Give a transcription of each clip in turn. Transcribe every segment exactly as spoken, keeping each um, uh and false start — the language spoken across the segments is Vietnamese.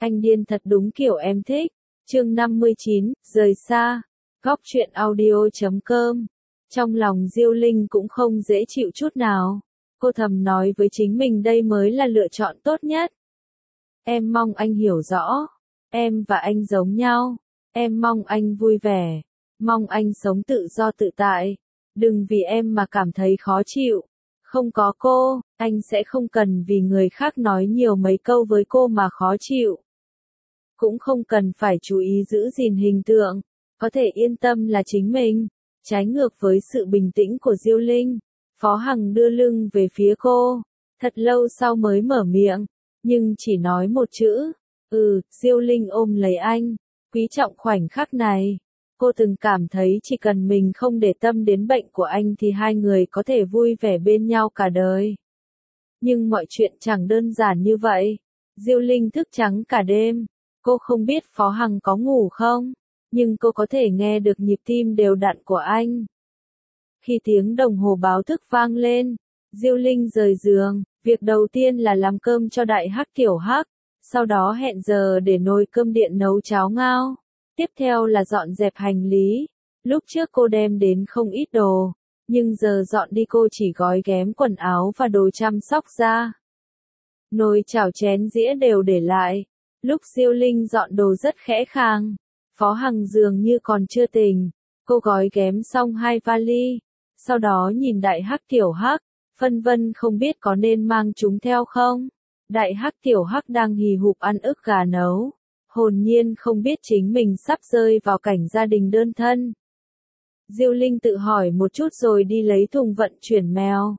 Anh điên thật đúng kiểu em thích. Chương năm mươi chín, rời xa. Góc truyện audio chấm com. Trong lòng Diêu Linh cũng không dễ chịu chút nào. Cô thầm nói với chính mình đây mới là lựa chọn tốt nhất. Em mong anh hiểu rõ. Em và anh giống nhau. Em mong anh vui vẻ. Mong anh sống tự do tự tại. Đừng vì em mà cảm thấy khó chịu. Không có cô, anh sẽ không cần vì người khác nói nhiều mấy câu với cô mà khó chịu. Cũng không cần phải chú ý giữ gìn hình tượng, có thể yên tâm là chính mình. Trái ngược với sự bình tĩnh của Diêu Linh, Phó Hằng đưa lưng về phía cô, thật lâu sau mới mở miệng, nhưng chỉ nói một chữ, ừ. Diêu Linh ôm lấy anh, quý trọng khoảnh khắc này. Cô từng cảm thấy chỉ cần mình không để tâm đến bệnh của anh thì hai người có thể vui vẻ bên nhau cả đời. Nhưng mọi chuyện chẳng đơn giản như vậy. Diêu Linh thức trắng cả đêm. Cô không biết Phó Hằng có ngủ không, nhưng cô có thể nghe được nhịp tim đều đặn của anh. Khi tiếng đồng hồ báo thức vang lên, Diêu Linh rời giường, việc đầu tiên là làm cơm cho đại hắc tiểu hắc, sau đó hẹn giờ để nồi cơm điện nấu cháo ngao. Tiếp theo là dọn dẹp hành lý. Lúc trước cô đem đến không ít đồ, nhưng giờ dọn đi cô chỉ gói ghém quần áo và đồ chăm sóc ra. Nồi chảo chén dĩa đều để lại. Lúc Diêu Linh dọn đồ rất khẽ khàng, Phó Hằng dường như còn chưa tỉnh. Cô gói ghém xong hai vali, sau đó nhìn đại hắc tiểu hắc, phân vân không biết có nên mang chúng theo không. Đại hắc tiểu hắc đang hì hục ăn ức gà nấu, hồn nhiên không biết chính mình sắp rơi vào cảnh gia đình đơn thân. Diêu Linh tự hỏi một chút rồi đi lấy thùng vận chuyển mèo.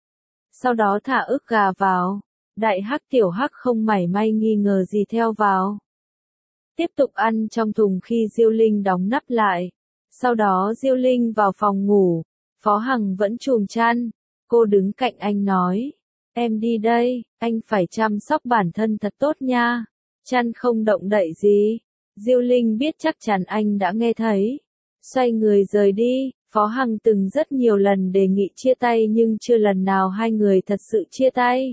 Sau đó thả ức gà vào. Đại hắc tiểu hắc không mảy may nghi ngờ gì theo vào. Tiếp tục ăn trong thùng khi Diêu Linh đóng nắp lại. Sau đó Diêu Linh vào phòng ngủ. Phó Hằng vẫn chùm chăn. Cô đứng cạnh anh nói. Em đi đây, anh phải chăm sóc bản thân thật tốt nha. Chăn không động đậy gì. Diêu Linh biết chắc chắn anh đã nghe thấy. Xoay người rời đi. Phó Hằng từng rất nhiều lần đề nghị chia tay nhưng chưa lần nào hai người thật sự chia tay.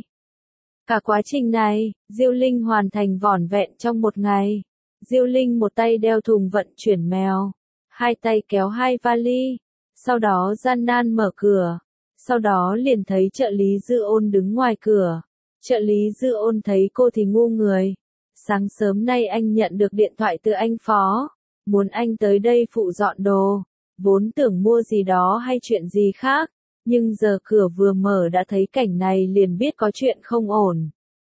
Cả quá trình này, Diêu Linh hoàn thành vỏn vẹn trong một ngày. Diêu Linh một tay đeo thùng vận chuyển mèo, hai tay kéo hai vali, sau đó gian nan mở cửa. Sau đó liền thấy trợ lý Dư Ôn đứng ngoài cửa. Trợ lý Dư Ôn thấy cô thì ngu người. Sáng sớm nay anh nhận được điện thoại từ anh Phó, muốn anh tới đây phụ dọn đồ, vốn tưởng mua gì đó hay chuyện gì khác. Nhưng giờ cửa vừa mở đã thấy cảnh này liền biết có chuyện không ổn.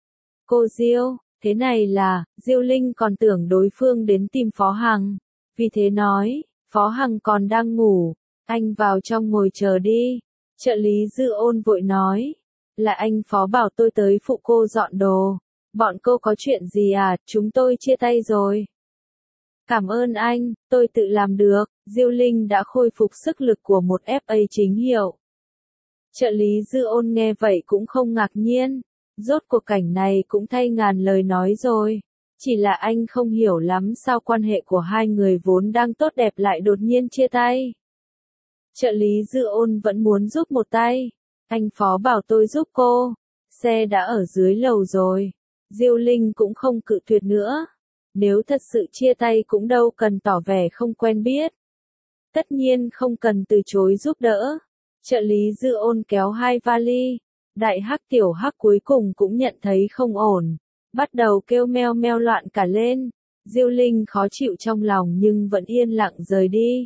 Cô Diêu, thế này là, Diêu Linh còn tưởng đối phương đến tìm Phó Hằng. Vì thế nói, Phó Hằng còn đang ngủ, anh vào trong ngồi chờ đi. Trợ lý Dư Ôn vội nói, là anh Phó bảo tôi tới phụ cô dọn đồ. Bọn cô có chuyện gì à, chúng tôi chia tay rồi. Cảm ơn anh, tôi tự làm được. Diêu Linh đã khôi phục sức lực của một ép a chính hiệu. Trợ lý Dư Ôn nghe vậy cũng không ngạc nhiên, rốt cuộc cảnh này cũng thay ngàn lời nói rồi, chỉ là anh không hiểu lắm sao quan hệ của hai người vốn đang tốt đẹp lại đột nhiên chia tay. Trợ lý Dư Ôn vẫn muốn giúp một tay, anh Phó bảo tôi giúp cô, xe đã ở dưới lầu rồi. Diêu Linh cũng không cự tuyệt nữa, nếu thật sự chia tay cũng đâu cần tỏ vẻ không quen biết. Tất nhiên không cần từ chối giúp đỡ. Trợ lý Dư Ôn kéo hai vali, đại hắc tiểu hắc cuối cùng cũng nhận thấy không ổn, bắt đầu kêu meo meo loạn cả lên. Diêu Linh khó chịu trong lòng nhưng vẫn yên lặng rời đi.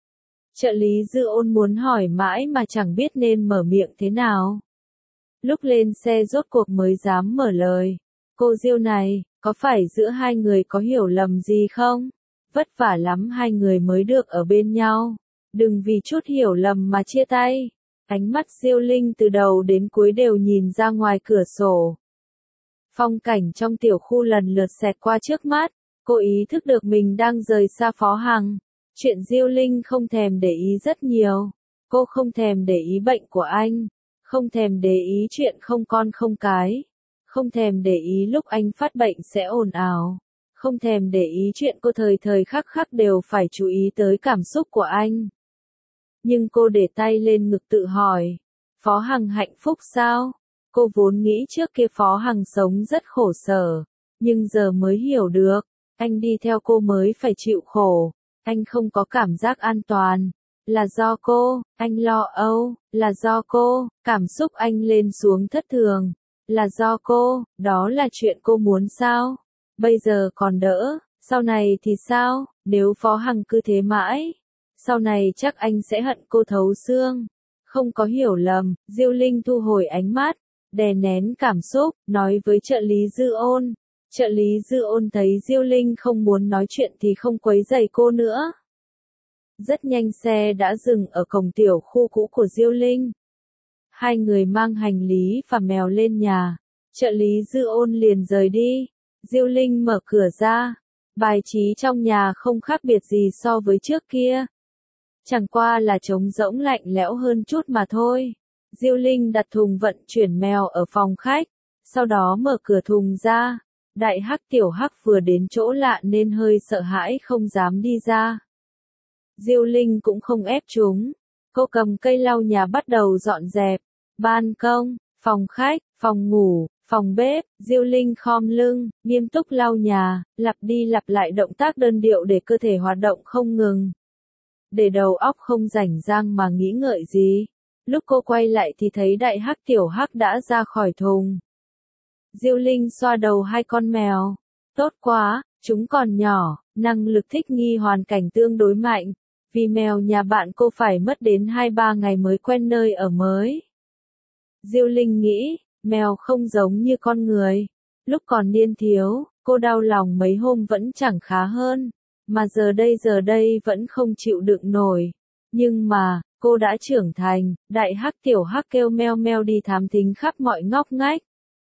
Trợ lý Dư Ôn muốn hỏi mãi mà chẳng biết nên mở miệng thế nào. Lúc lên xe rốt cuộc mới dám mở lời. Cô Diêu này, có phải giữa hai người có hiểu lầm gì không? Vất vả lắm hai người mới được ở bên nhau. Đừng vì chút hiểu lầm mà chia tay. Ánh mắt Diêu Linh từ đầu đến cuối đều nhìn ra ngoài cửa sổ. Phong cảnh trong tiểu khu lần lượt xẹt qua trước mắt. Cô ý thức được mình đang rời xa Phó Hằng. Chuyện Diêu Linh không thèm để ý rất nhiều. Cô không thèm để ý bệnh của anh. Không thèm để ý chuyện không con không cái. Không thèm để ý lúc anh phát bệnh sẽ ồn ào. Không thèm để ý chuyện cô thời thời khắc khắc đều phải chú ý tới cảm xúc của anh. Nhưng cô để tay lên ngực tự hỏi, Phó Hằng hạnh phúc sao? Cô vốn nghĩ trước kia Phó Hằng sống rất khổ sở, Nhưng giờ mới hiểu được, anh đi theo cô mới phải chịu khổ, anh không có cảm giác an toàn, là do cô, anh lo âu, là do cô, cảm xúc anh lên xuống thất thường, là do cô, đó là chuyện cô muốn sao? Bây giờ còn đỡ, sau này thì sao, nếu Phó Hằng cứ thế mãi, sau này chắc anh sẽ hận cô thấu xương. Không có hiểu lầm, Diêu Linh thu hồi ánh mắt, đè nén cảm xúc, nói với trợ lý Dư Ôn. Trợ lý Dư Ôn thấy Diêu Linh không muốn nói chuyện thì không quấy rầy cô nữa. Rất nhanh xe đã dừng ở cổng tiểu khu cũ của Diêu Linh. Hai người mang hành lý và mèo lên nhà. Trợ lý Dư Ôn liền rời đi. Diêu Linh mở cửa ra. Bài trí trong nhà không khác biệt gì so với trước kia. Chẳng qua là trống rỗng lạnh lẽo hơn chút mà thôi. Diêu Linh đặt thùng vận chuyển mèo ở phòng khách. Sau đó mở cửa thùng ra. Đại Hắc Tiểu Hắc vừa đến chỗ lạ nên hơi sợ hãi không dám đi ra. Diêu Linh cũng không ép chúng. Cô cầm cây lau nhà bắt đầu dọn dẹp. Ban công, phòng khách, phòng ngủ, phòng bếp. Diêu Linh khom lưng, nghiêm túc lau nhà, lặp đi lặp lại động tác đơn điệu để cơ thể hoạt động không ngừng. Để đầu óc không rảnh rang mà nghĩ ngợi gì. Lúc cô quay lại thì thấy Đại Hắc Tiểu Hắc đã ra khỏi thùng. Diêu Linh xoa đầu hai con mèo. Tốt quá, chúng còn nhỏ, năng lực thích nghi hoàn cảnh tương đối mạnh. Vì mèo nhà bạn cô phải mất đến hai ba ngày mới quen nơi ở mới. Diêu Linh nghĩ, mèo không giống như con người. Lúc còn niên thiếu, cô đau lòng mấy hôm vẫn chẳng khá hơn. Mà giờ đây giờ đây vẫn không chịu đựng nổi. Nhưng mà, cô đã trưởng thành, Đại Hắc Tiểu Hắc kêu meo meo đi thám thính khắp mọi ngóc ngách.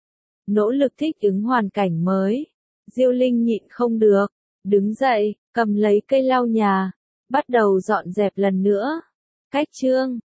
Nỗ lực thích ứng hoàn cảnh mới. Diêu Linh nhịn không được. Đứng dậy, cầm lấy cây lau nhà. Bắt đầu dọn dẹp lần nữa. Cách chương